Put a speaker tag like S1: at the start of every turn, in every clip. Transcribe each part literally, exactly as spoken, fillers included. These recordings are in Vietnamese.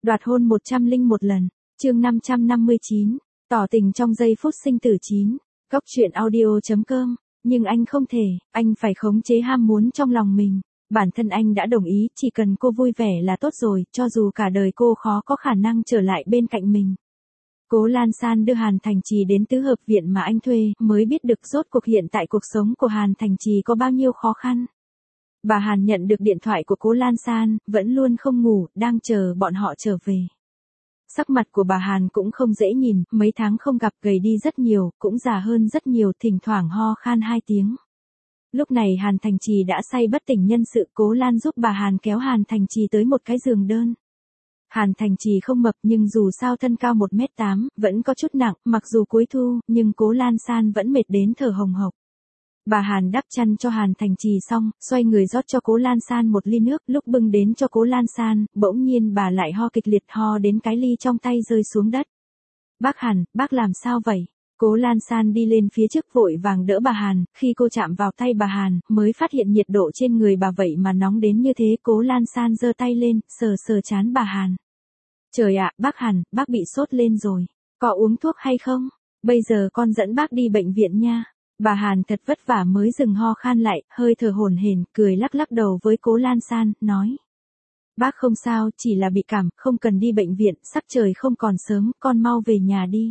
S1: Đoạt hôn một trăm linh một lần, chương năm trăm năm mươi chín, tỏ tình trong giây phút sinh tử chín, góc truyện audio.com, nhưng anh không thể, anh phải khống chế ham muốn trong lòng mình, bản thân anh đã đồng ý, chỉ cần cô vui vẻ là tốt rồi, cho dù cả đời cô khó có khả năng trở lại bên cạnh mình. Cố Lan San đưa Hàn Thành Trì đến tứ hợp viện mà anh thuê, mới biết được rốt cuộc hiện tại cuộc sống của Hàn Thành Trì có bao nhiêu khó khăn. Bà Hàn nhận được điện thoại của Cố Lan San, vẫn luôn không ngủ, đang chờ bọn họ trở về. Sắc mặt của bà Hàn cũng không dễ nhìn, mấy tháng không gặp gầy đi rất nhiều, cũng già hơn rất nhiều, thỉnh thoảng ho khan hai tiếng. Lúc này Hàn Thành Trì đã say bất tỉnh nhân sự, Cố Lan giúp bà Hàn kéo Hàn Thành Trì tới một cái giường đơn. Hàn Thành Trì không mập nhưng dù sao thân cao một mét tám, vẫn có chút nặng, mặc dù cuối thu, nhưng Cố Lan San vẫn mệt đến thở hồng hộc. Bà Hàn đắp chăn cho Hàn Thành Trì xong, xoay người rót cho Cố Lan San một ly nước, lúc bưng đến cho Cố Lan San, bỗng nhiên bà lại ho kịch liệt, ho đến cái ly trong tay rơi xuống đất. Bác Hàn, bác làm sao vậy? Cố Lan San đi lên phía trước vội vàng đỡ bà Hàn, khi cô chạm vào tay bà Hàn, mới phát hiện nhiệt độ trên người bà vậy mà nóng đến như thế. Cố Lan San giơ tay lên, sờ sờ trán bà Hàn. Trời ạ, bác Hàn, bác bị sốt lên rồi. Có uống thuốc hay không? Bây giờ con dẫn bác đi bệnh viện nha. Bà Hàn thật vất vả mới dừng ho khan lại, hơi thở hổn hển, cười lắc lắc đầu với Cố Lan San, nói. Bác không sao, chỉ là bị cảm, không cần đi bệnh viện, sắc trời không còn sớm, con mau về nhà đi.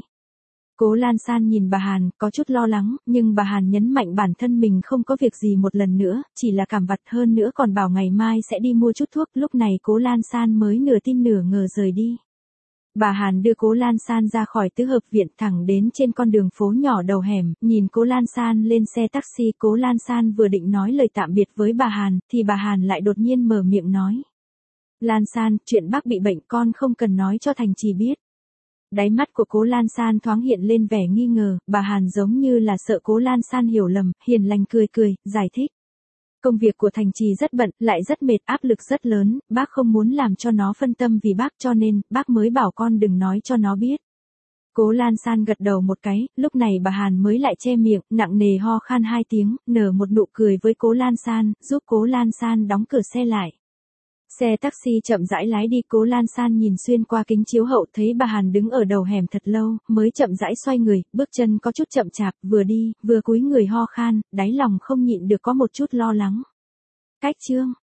S1: Cố Lan San nhìn bà Hàn, có chút lo lắng, nhưng bà Hàn nhấn mạnh bản thân mình không có việc gì một lần nữa, chỉ là cảm vặt, hơn nữa còn bảo ngày mai sẽ đi mua chút thuốc, lúc này Cố Lan San mới nửa tin nửa ngờ rời đi. Bà Hàn đưa Cố Lan San ra khỏi tứ hợp viện thẳng đến trên con đường phố nhỏ đầu hẻm, nhìn Cố Lan San lên xe taxi. Cố Lan San vừa định nói lời tạm biệt với bà Hàn, thì bà Hàn lại đột nhiên mở miệng nói. Lan San, chuyện bác bị bệnh con không cần nói cho Thành Trì biết. Đáy mắt của Cố Lan San thoáng hiện lên vẻ nghi ngờ, bà Hàn giống như là sợ Cố Lan San hiểu lầm, hiền lành cười cười, giải thích. Công việc của Thành Trì rất bận, lại rất mệt, áp lực rất lớn, bác không muốn làm cho nó phân tâm vì bác, cho nên, bác mới bảo con đừng nói cho nó biết. Cố Lan San gật đầu một cái, lúc này bà Hàn mới lại che miệng, nặng nề ho khan hai tiếng, nở một nụ cười với Cố Lan San, giúp Cố Lan San đóng cửa xe lại. Xe taxi chậm rãi lái đi. Cố Lan San nhìn xuyên qua kính chiếu hậu, thấy bà Hàn đứng ở đầu hẻm thật lâu, mới chậm rãi xoay người, bước chân có chút chậm chạp, vừa đi, vừa cúi người ho khan, đáy lòng không nhịn được có một chút lo lắng. Cách chương